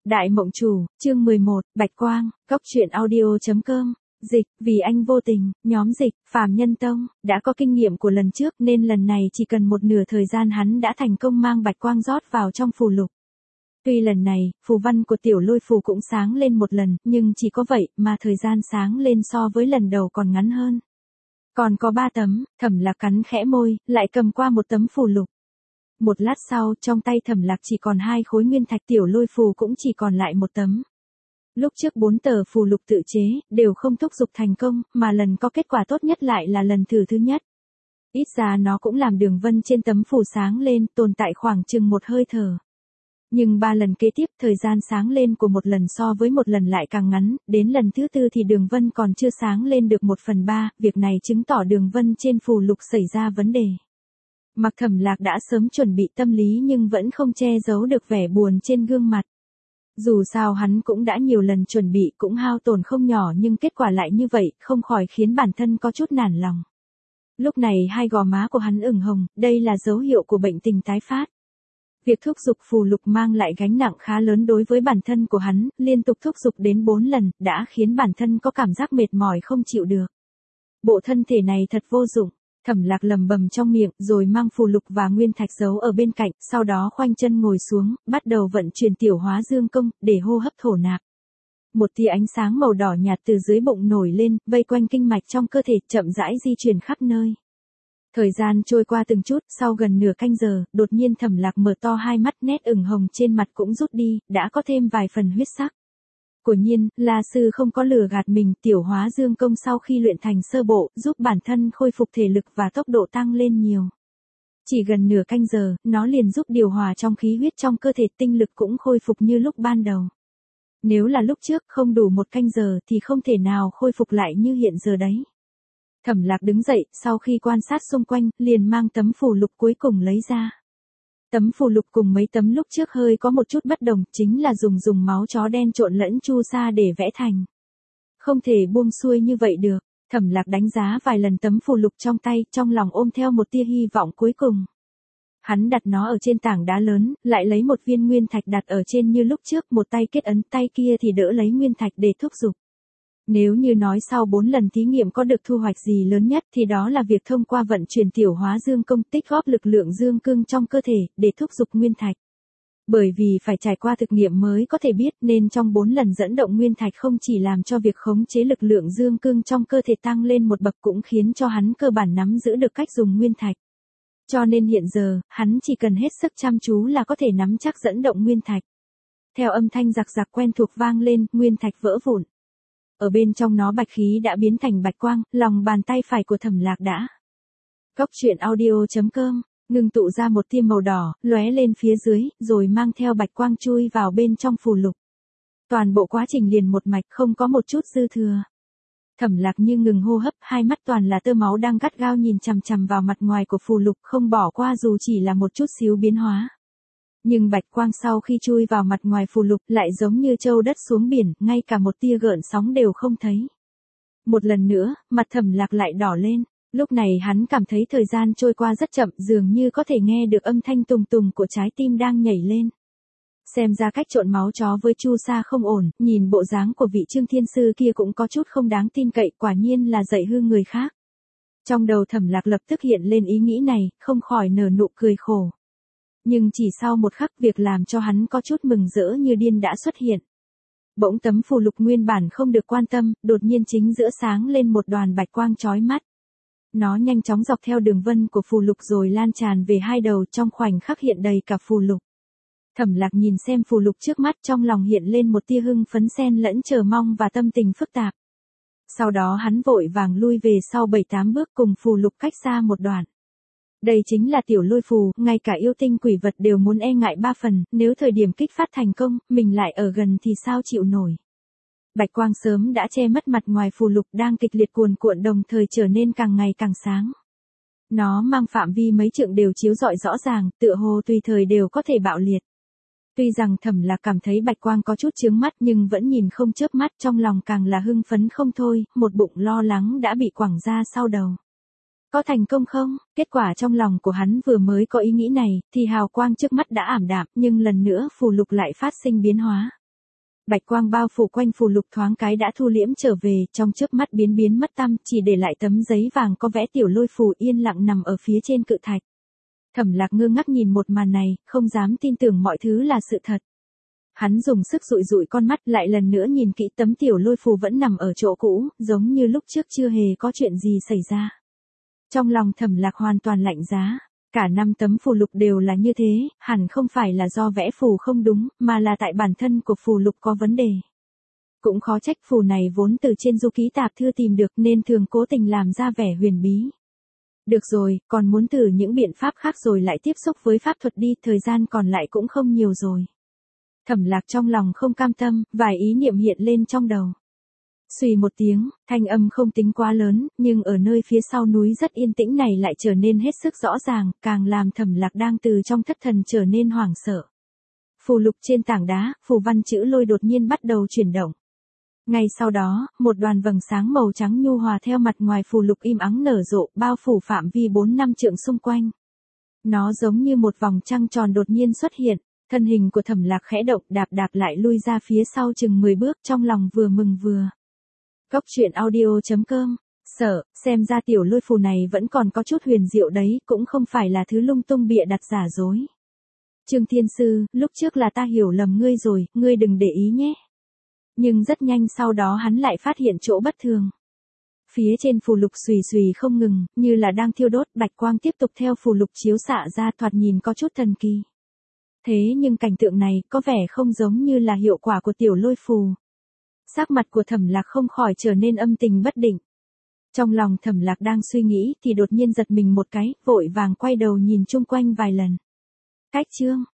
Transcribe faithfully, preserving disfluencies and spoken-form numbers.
Đại Mộng Chủ, chương mười một, Bạch Quang, Cốc truyện audio.com, dịch, vì anh vô tình, nhóm dịch, Phàm Nhân Tông, đã có kinh nghiệm của lần trước nên lần này chỉ cần một nửa thời gian hắn đã thành công mang Bạch Quang rót vào trong phù lục. Tuy lần này, phù văn của tiểu lôi phù cũng sáng lên một lần, nhưng chỉ có vậy mà thời gian sáng lên so với lần đầu còn ngắn hơn. Còn có ba tấm, Thẩm Lạc cắn khẽ môi, lại cầm qua một tấm phù lục. Một lát sau, trong tay Thẩm Lạc chỉ còn hai khối nguyên thạch, tiểu lôi phù cũng chỉ còn lại một tấm. Lúc trước bốn tờ phù lục tự chế, đều không thúc giục thành công, mà lần có kết quả tốt nhất lại là lần thử thứ nhất. Ít ra nó cũng làm đường vân trên tấm phù sáng lên, tồn tại khoảng chừng một hơi thở. Nhưng ba lần kế tiếp, thời gian sáng lên của một lần so với một lần lại càng ngắn, đến lần thứ tư thì đường vân còn chưa sáng lên được một phần ba, việc này chứng tỏ đường vân trên phù lục xảy ra vấn đề. Mặc Thẩm Lạc đã sớm chuẩn bị tâm lý nhưng vẫn không che giấu được vẻ buồn trên gương mặt. Dù sao hắn cũng đã nhiều lần chuẩn bị, cũng hao tổn không nhỏ, nhưng kết quả lại như vậy, không khỏi khiến bản thân có chút nản lòng. Lúc này hai gò má của hắn ửng hồng, đây là dấu hiệu của bệnh tình tái phát. Việc thúc giục phù lục mang lại gánh nặng khá lớn đối với bản thân của hắn, liên tục thúc giục đến bốn lần, đã khiến bản thân có cảm giác mệt mỏi không chịu được. Bộ thân thể này thật vô dụng. Thẩm Lạc lầm bầm trong miệng, rồi mang phù lục và nguyên thạch giấu ở bên cạnh, sau đó khoanh chân ngồi xuống, bắt đầu vận chuyển tiểu hóa dương công, để hô hấp thổ nạp. Một tia ánh sáng màu đỏ nhạt từ dưới bụng nổi lên, vây quanh kinh mạch trong cơ thể, chậm rãi di chuyển khắp nơi. Thời gian trôi qua từng chút, sau gần nửa canh giờ, đột nhiên Thẩm Lạc mở to hai mắt, nét ửng hồng trên mặt cũng rút đi, đã có thêm vài phần huyết sắc. Quả nhiên, La sư không có lừa gạt mình, tiểu hóa dương công sau khi luyện thành sơ bộ, giúp bản thân khôi phục thể lực và tốc độ tăng lên nhiều. Chỉ gần nửa canh giờ, nó liền giúp điều hòa trong khí huyết trong cơ thể, tinh lực cũng khôi phục như lúc ban đầu. Nếu là lúc trước không đủ một canh giờ thì không thể nào khôi phục lại như hiện giờ đấy. Thẩm Lạc đứng dậy, sau khi quan sát xung quanh, liền mang tấm phù lục cuối cùng lấy ra. Tấm phù lục cùng mấy tấm lúc trước hơi có một chút bất đồng, chính là dùng dùng máu chó đen trộn lẫn chu sa để vẽ thành. Không thể buông xuôi như vậy được. Thẩm Lạc đánh giá vài lần tấm phù lục trong tay, trong lòng ôm theo một tia hy vọng cuối cùng. Hắn đặt nó ở trên tảng đá lớn, lại lấy một viên nguyên thạch đặt ở trên như lúc trước, một tay kết ấn, tay kia thì đỡ lấy nguyên thạch để thúc giục. Nếu như nói sau bốn lần thí nghiệm có được thu hoạch gì lớn nhất thì đó là việc thông qua vận chuyển tiểu hóa dương công, tích góp lực lượng dương cương trong cơ thể, để thúc giục nguyên thạch. Bởi vì phải trải qua thực nghiệm mới có thể biết, nên trong bốn lần dẫn động nguyên thạch không chỉ làm cho việc khống chế lực lượng dương cương trong cơ thể tăng lên một bậc, cũng khiến cho hắn cơ bản nắm giữ được cách dùng nguyên thạch. Cho nên hiện giờ, hắn chỉ cần hết sức chăm chú là có thể nắm chắc dẫn động nguyên thạch. Theo âm thanh rạc rạc quen thuộc vang lên, nguyên thạch vỡ vụn. Ở bên trong nó bạch khí đã biến thành bạch quang, lòng bàn tay phải của Thẩm Lạc đã. Cốc truyện audio.com, ngưng tụ ra một tia màu đỏ, lóe lên phía dưới, rồi mang theo bạch quang chui vào bên trong phù lục. Toàn bộ quá trình liền một mạch, không có một chút dư thừa. Thẩm Lạc như ngừng hô hấp, hai mắt toàn là tơ máu đang gắt gao nhìn chằm chằm vào mặt ngoài của phù lục, không bỏ qua dù chỉ là một chút xíu biến hóa. Nhưng bạch quang sau khi chui vào mặt ngoài phù lục lại giống như trâu đất xuống biển, ngay cả một tia gợn sóng đều không thấy. Một lần nữa, mặt Thẩm Lạc lại đỏ lên. Lúc này hắn cảm thấy thời gian trôi qua rất chậm, dường như có thể nghe được âm thanh tùng tùng của trái tim đang nhảy lên. Xem ra cách trộn máu chó với chu sa không ổn, nhìn bộ dáng của vị Trương Thiên Sư kia cũng có chút không đáng tin cậy, quả nhiên là dạy hư người khác. Trong đầu Thẩm Lạc lập tức hiện lên ý nghĩ này, không khỏi nở nụ cười khổ. Nhưng chỉ sau một khắc, việc làm cho hắn có chút mừng rỡ như điên đã xuất hiện. Bỗng tấm phù lục nguyên bản không được quan tâm, đột nhiên chính giữa sáng lên một đoàn bạch quang chói mắt. Nó nhanh chóng dọc theo đường vân của phù lục rồi lan tràn về hai đầu, trong khoảnh khắc hiện đầy cả phù lục. Thẩm Lạc nhìn xem phù lục trước mắt, trong lòng hiện lên một tia hưng phấn xen lẫn chờ mong và tâm tình phức tạp. Sau đó hắn vội vàng lui về sau bảy tám bước, cùng phù lục cách xa một đoạn. Đây chính là tiểu lôi phù, ngay cả yêu tinh quỷ vật đều muốn e ngại ba phần, nếu thời điểm kích phát thành công, mình lại ở gần thì sao chịu nổi. Bạch quang sớm đã che mất mặt ngoài phù lục đang kịch liệt cuồn cuộn, đồng thời trở nên càng ngày càng sáng. Nó mang phạm vi mấy trượng đều chiếu rọi rõ ràng, tựa hồ tùy thời đều có thể bạo liệt. Tuy rằng Thẩm Lạc cảm thấy bạch quang có chút chướng mắt nhưng vẫn nhìn không chớp mắt, trong lòng càng là hưng phấn không thôi, một bụng lo lắng đã bị quẳng ra sau đầu. Có thành công không? Kết quả trong lòng của hắn vừa mới có ý nghĩ này, thì hào quang trước mắt đã ảm đạm, nhưng lần nữa phù lục lại phát sinh biến hóa. Bạch quang bao phủ quanh phù lục thoáng cái đã thu liễm trở về, trong chớp mắt biến biến mất tăm, chỉ để lại tấm giấy vàng có vẽ tiểu lôi phù yên lặng nằm ở phía trên cự thạch. Thẩm Lạc ngơ ngác nhìn một màn này, không dám tin tưởng mọi thứ là sự thật. Hắn dùng sức dụi dụi con mắt, lại lần nữa nhìn kỹ tấm tiểu lôi phù vẫn nằm ở chỗ cũ, giống như lúc trước chưa hề có chuyện gì xảy ra. Trong lòng Thẩm Lạc hoàn toàn lạnh giá. Cả năm tấm phù lục đều là như thế, hẳn không phải là do vẽ phù không đúng, mà là tại bản thân của phù lục có vấn đề. Cũng khó trách phù này vốn từ trên du ký tạp thư tìm được nên thường cố tình làm ra vẻ huyền bí. Được rồi, còn muốn thử những biện pháp khác rồi lại tiếp xúc với pháp thuật đi, thời gian còn lại cũng không nhiều rồi. Thẩm Lạc trong lòng không cam tâm, vài ý niệm hiện lên trong đầu. Xùy một tiếng, thanh âm không tính quá lớn, nhưng ở nơi phía sau núi rất yên tĩnh này lại trở nên hết sức rõ ràng, càng làm Thẩm Lạc đang từ trong thất thần trở nên hoảng sợ. Phù lục trên tảng đá, phù văn chữ lôi đột nhiên bắt đầu chuyển động. Ngay sau đó, một đoàn vầng sáng màu trắng nhu hòa theo mặt ngoài phù lục im ắng nở rộ, bao phủ phạm vi bốn năm trượng xung quanh. Nó giống như một vòng trăng tròn đột nhiên xuất hiện, thân hình của Thẩm Lạc khẽ động, đạp đạp lại lui ra phía sau chừng mười bước, trong lòng vừa mừng vừa. Cốc truyện audio chấm com, sợ, xem ra tiểu lôi phù này vẫn còn có chút huyền diệu đấy, cũng không phải là thứ lung tung bịa đặt giả dối. Trương Thiên Sư, lúc trước là ta hiểu lầm ngươi rồi, ngươi đừng để ý nhé. Nhưng rất nhanh sau đó hắn lại phát hiện chỗ bất thường. Phía trên phù lục xùy xùy không ngừng, như là đang thiêu đốt, bạch quang tiếp tục theo phù lục chiếu xạ ra, thoạt nhìn có chút thần kỳ. Thế nhưng cảnh tượng này có vẻ không giống như là hiệu quả của tiểu lôi phù. Sắc mặt của Thẩm Lạc không khỏi trở nên âm tình bất định. Trong lòng Thẩm Lạc đang suy nghĩ thì đột nhiên giật mình một cái, vội vàng quay đầu nhìn chung quanh vài lần. Cách chương